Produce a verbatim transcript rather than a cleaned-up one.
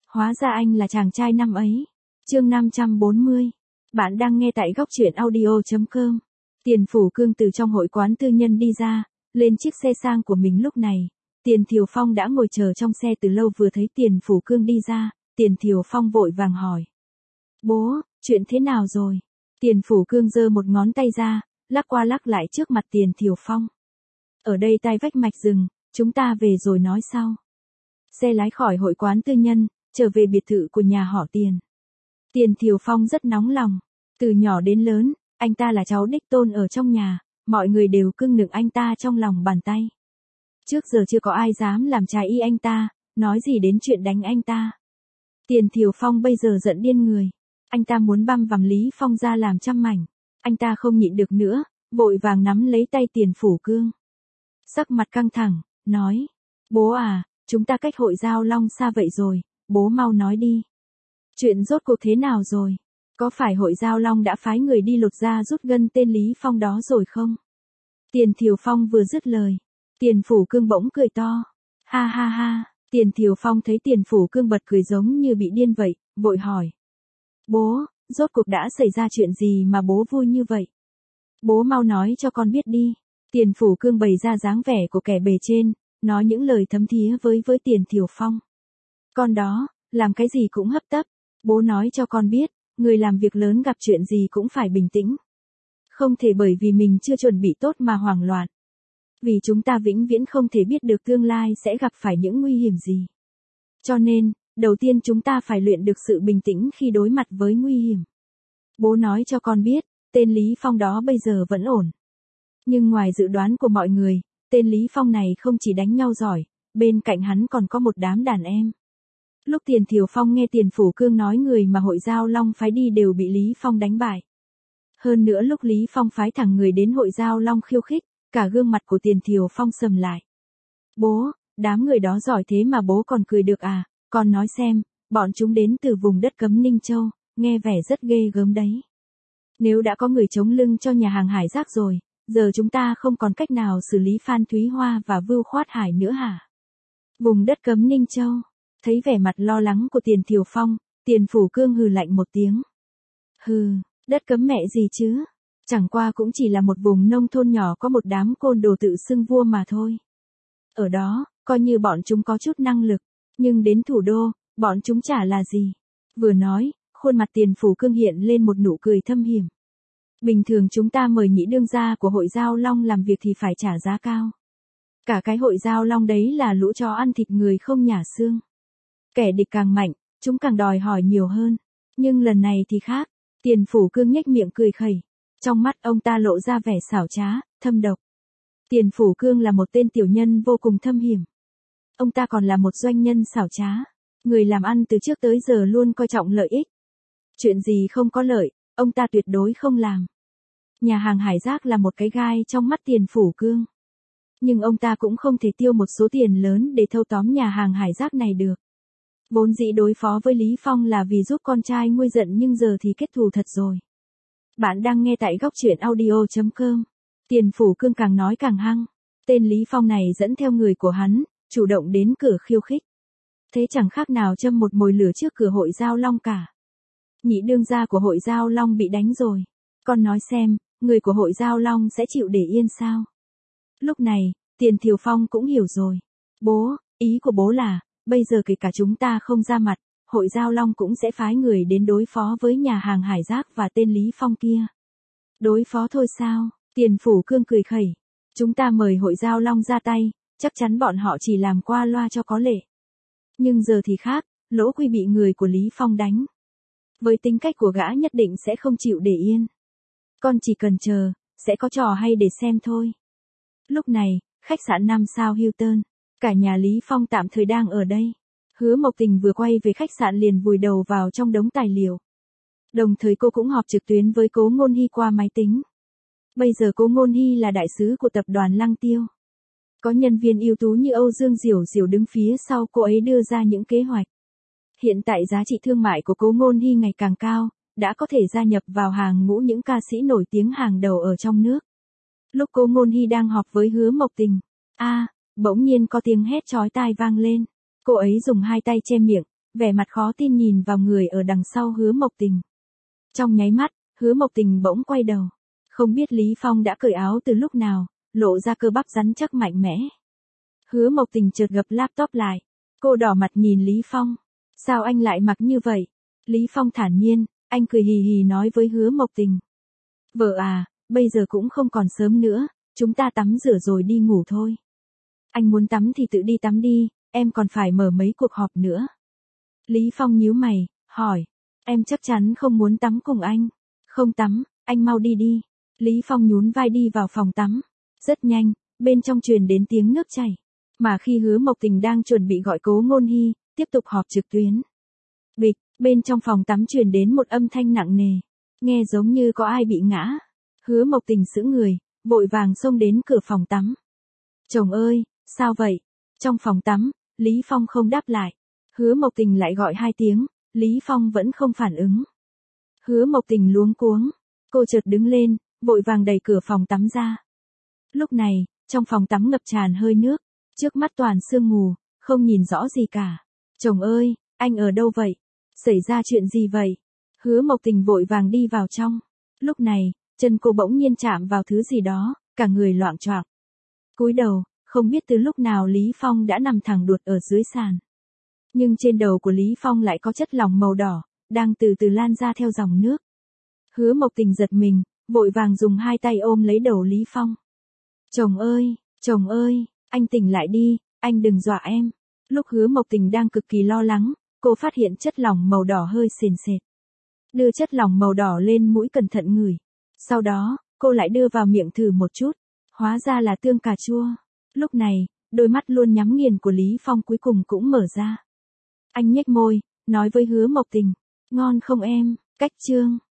Hóa ra anh là chàng trai năm ấy. Chương năm trăm bốn mươi. Bạn đang nghe tại góc truyện audio chấm com. Tiền Phủ Cương từ trong hội quán tư nhân đi ra, lên chiếc xe sang của mình lúc này. Tiền Thiều Phong đã ngồi chờ trong xe từ lâu, vừa thấy Tiền Phủ Cương đi ra, Tiền Thiều Phong vội vàng hỏi. Bố, chuyện thế nào rồi? Tiền Phủ Cương giơ một ngón tay ra, lắc qua lắc lại trước mặt Tiền Thiều Phong. Ở đây tai vách mạch rừng, chúng ta về rồi nói sau. Xe lái khỏi hội quán tư nhân, trở về biệt thự của nhà họ Tiền. Tiền Thiều Phong rất nóng lòng. Từ nhỏ đến lớn, anh ta là cháu đích tôn ở trong nhà, mọi người đều cưng nựng anh ta trong lòng bàn tay. Trước giờ chưa có ai dám làm trái ý anh ta, nói gì đến chuyện đánh anh ta. Tiền Thiều Phong bây giờ giận điên người. Anh ta muốn băm vằm Lý Phong ra làm trăm mảnh. Anh ta không nhịn được nữa, vội vàng nắm lấy tay Tiền Phủ Cương. Sắc mặt căng thẳng, nói. Bố à, chúng ta cách hội Giao Long xa vậy rồi, bố mau nói đi. Chuyện rốt cuộc thế nào rồi? Có phải hội Giao Long đã phái người đi lột da rút gân tên Lý Phong đó rồi không? Tiền Thiều Phong vừa dứt lời, Tiền Phủ Cương bỗng cười to. Ha ha ha, Tiền Thiều Phong thấy Tiền Phủ Cương bật cười giống như bị điên vậy, vội hỏi. Bố, rốt cuộc đã xảy ra chuyện gì mà bố vui như vậy? Bố mau nói cho con biết đi. Tiền Phủ Cương bày ra dáng vẻ của kẻ bề trên, nói những lời thấm thía với với Tiền Thiều Phong. Con đó, làm cái gì cũng hấp tấp. Bố nói cho con biết, người làm việc lớn gặp chuyện gì cũng phải bình tĩnh. Không thể bởi vì mình chưa chuẩn bị tốt mà hoảng loạn. Vì chúng ta vĩnh viễn không thể biết được tương lai sẽ gặp phải những nguy hiểm gì. Cho nên, đầu tiên chúng ta phải luyện được sự bình tĩnh khi đối mặt với nguy hiểm. Bố nói cho con biết, tên Lý Phong đó bây giờ vẫn ổn. Nhưng ngoài dự đoán của mọi người, tên Lý Phong này không chỉ đánh nhau giỏi, bên cạnh hắn còn có một đám đàn em. Lúc Tiền Thiều Phong nghe Tiền Phủ Cương nói người mà hội Giao Long phái đi đều bị Lý Phong đánh bại. Hơn nữa lúc Lý Phong phái thẳng người đến hội Giao Long khiêu khích, cả gương mặt của Tiền Thiều Phong sầm lại. Bố, đám người đó giỏi thế mà bố còn cười được à, con nói xem, bọn chúng đến từ vùng đất cấm Ninh Châu, nghe vẻ rất ghê gớm đấy. Nếu đã có người chống lưng cho nhà hàng Hải Giác rồi, giờ chúng ta không còn cách nào xử lý Phan Thúy Hoa và Vưu Khoát Hải nữa hả? Vùng đất cấm Ninh Châu. Thấy vẻ mặt lo lắng của Tiền Thiều Phong, Tiền Phủ Cương hừ lạnh một tiếng. Hừ, đất cấm mẹ gì chứ? Chẳng qua cũng chỉ là một vùng nông thôn nhỏ có một đám côn đồ tự xưng vua mà thôi. Ở đó, coi như bọn chúng có chút năng lực, nhưng đến thủ đô, bọn chúng chả là gì. Vừa nói, khuôn mặt Tiền Phủ Cương hiện lên một nụ cười thâm hiểm. Bình thường chúng ta mời nhị đương gia của hội Giao Long làm việc thì phải trả giá cao. Cả cái hội Giao Long đấy là lũ chó ăn thịt người không nhả xương. Kẻ địch càng mạnh, chúng càng đòi hỏi nhiều hơn. Nhưng lần này thì khác. Tiền Phủ Cương nhếch miệng cười khẩy. Trong mắt ông ta lộ ra vẻ xảo trá, thâm độc. Tiền Phủ Cương là một tên tiểu nhân vô cùng thâm hiểm. Ông ta còn là một doanh nhân xảo trá. Người làm ăn từ trước tới giờ luôn coi trọng lợi ích. Chuyện gì không có lợi, ông ta tuyệt đối không làm. Nhà hàng Hải Giác là một cái gai trong mắt Tiền Phủ Cương. Nhưng ông ta cũng không thể tiêu một số tiền lớn để thâu tóm nhà hàng Hải Giác này được. Vốn dĩ đối phó với Lý Phong là vì giúp con trai nguôi giận, nhưng giờ thì kết thù thật rồi. Bạn đang nghe tại góc truyện audio chấm com. Tiền Phủ Cương càng nói càng hăng. Tên Lý Phong này dẫn theo người của hắn, chủ động đến cửa khiêu khích. Thế chẳng khác nào châm một mồi lửa trước cửa hội Giao Long cả. Nhị đương gia của hội Giao Long bị đánh rồi. Con nói xem, người của hội Giao Long sẽ chịu để yên sao? Lúc này, Tiền Thiều Phong cũng hiểu rồi. Bố, ý của bố là, bây giờ kể cả chúng ta không ra mặt, hội Giao Long cũng sẽ phái người đến đối phó với nhà hàng Hải Giác và tên Lý Phong kia. Đối phó thôi sao? Tiền Phủ Cương cười khẩy. Chúng ta mời hội Giao Long ra tay, chắc chắn bọn họ chỉ làm qua loa cho có lệ. Nhưng giờ thì khác, Lỗ Quy bị người của Lý Phong đánh. Với tính cách của gã nhất định sẽ không chịu để yên. Con chỉ cần chờ, sẽ có trò hay để xem thôi. Lúc này, khách sạn năm sao Hilton. Cả nhà Lý Phong tạm thời đang ở đây. Hứa Mộc Tình vừa quay về khách sạn liền vùi đầu vào trong đống tài liệu. Đồng thời cô cũng họp trực tuyến với Cố Ngôn Hy qua máy tính. Bây giờ Cố Ngôn Hy là đại sứ của tập đoàn Lăng Tiêu. Có nhân viên ưu tú như Âu Dương Diểu Diểu đứng phía sau cô ấy đưa ra những kế hoạch. Hiện tại giá trị thương mại của Cố Ngôn Hy ngày càng cao, đã có thể gia nhập vào hàng ngũ những ca sĩ nổi tiếng hàng đầu ở trong nước. Lúc Cố Ngôn Hy đang họp với Hứa Mộc Tình, a, à, bỗng nhiên có tiếng hét chói tai vang lên. Cô ấy dùng hai tay che miệng, vẻ mặt khó tin nhìn vào người ở đằng sau Hứa Mộc Tình. Trong nháy mắt, Hứa Mộc Tình bỗng quay đầu. Không biết Lý Phong đã cởi áo từ lúc nào, lộ ra cơ bắp rắn chắc mạnh mẽ. Hứa Mộc Tình chợt gập laptop lại. Cô đỏ mặt nhìn Lý Phong. Sao anh lại mặc như vậy? Lý Phong thản nhiên, anh cười hì hì nói với Hứa Mộc Tình. Vợ à, bây giờ cũng không còn sớm nữa, chúng ta tắm rửa rồi đi ngủ thôi. Anh muốn tắm thì tự đi tắm đi, em còn phải mở mấy cuộc họp nữa. Lý Phong nhíu mày, hỏi, em chắc chắn không muốn tắm cùng anh. Không tắm, anh mau đi đi. Lý Phong nhún vai đi vào phòng tắm. Rất nhanh, bên trong truyền đến tiếng nước chảy. Mà khi Hứa Mộc Tình đang chuẩn bị gọi Cố Ngôn Hi, tiếp tục họp trực tuyến. Bịch, bên trong phòng tắm truyền đến một âm thanh nặng nề. Nghe giống như có ai bị ngã. Hứa Mộc Tình sững người, vội vàng xông đến cửa phòng tắm. Chồng ơi, sao vậy? Trong phòng tắm, Lý Phong không đáp lại. Hứa Mộc Tình lại gọi hai tiếng, Lý Phong vẫn không phản ứng. Hứa Mộc Tình luống cuống. Cô chợt đứng lên, vội vàng đẩy cửa phòng tắm ra. Lúc này, trong phòng tắm ngập tràn hơi nước. Trước mắt toàn sương mù, không nhìn rõ gì cả. Chồng ơi, anh ở đâu vậy? Xảy ra chuyện gì vậy? Hứa Mộc Tình vội vàng đi vào trong. Lúc này, chân cô bỗng nhiên chạm vào thứ gì đó, cả người loạng choạng. Cúi đầu, không biết từ lúc nào Lý Phong đã nằm thẳng đuột ở dưới sàn. Nhưng trên đầu của Lý Phong lại có chất lỏng màu đỏ, đang từ từ lan ra theo dòng nước. Hứa Mộc Tình giật mình, vội vàng dùng hai tay ôm lấy đầu Lý Phong. Chồng ơi, chồng ơi, anh tỉnh lại đi, anh đừng dọa em. Lúc Hứa Mộc Tình đang cực kỳ lo lắng, cô phát hiện chất lỏng màu đỏ hơi sền sệt. Đưa chất lỏng màu đỏ lên mũi cẩn thận ngửi. Sau đó, cô lại đưa vào miệng thử một chút. Hóa ra là tương cà chua. Lúc này, đôi mắt luôn nhắm nghiền của Lý Phong cuối cùng cũng mở ra. Anh nhếch môi, nói với Hứa Mộc Tình. Ngon không em? Cách chương.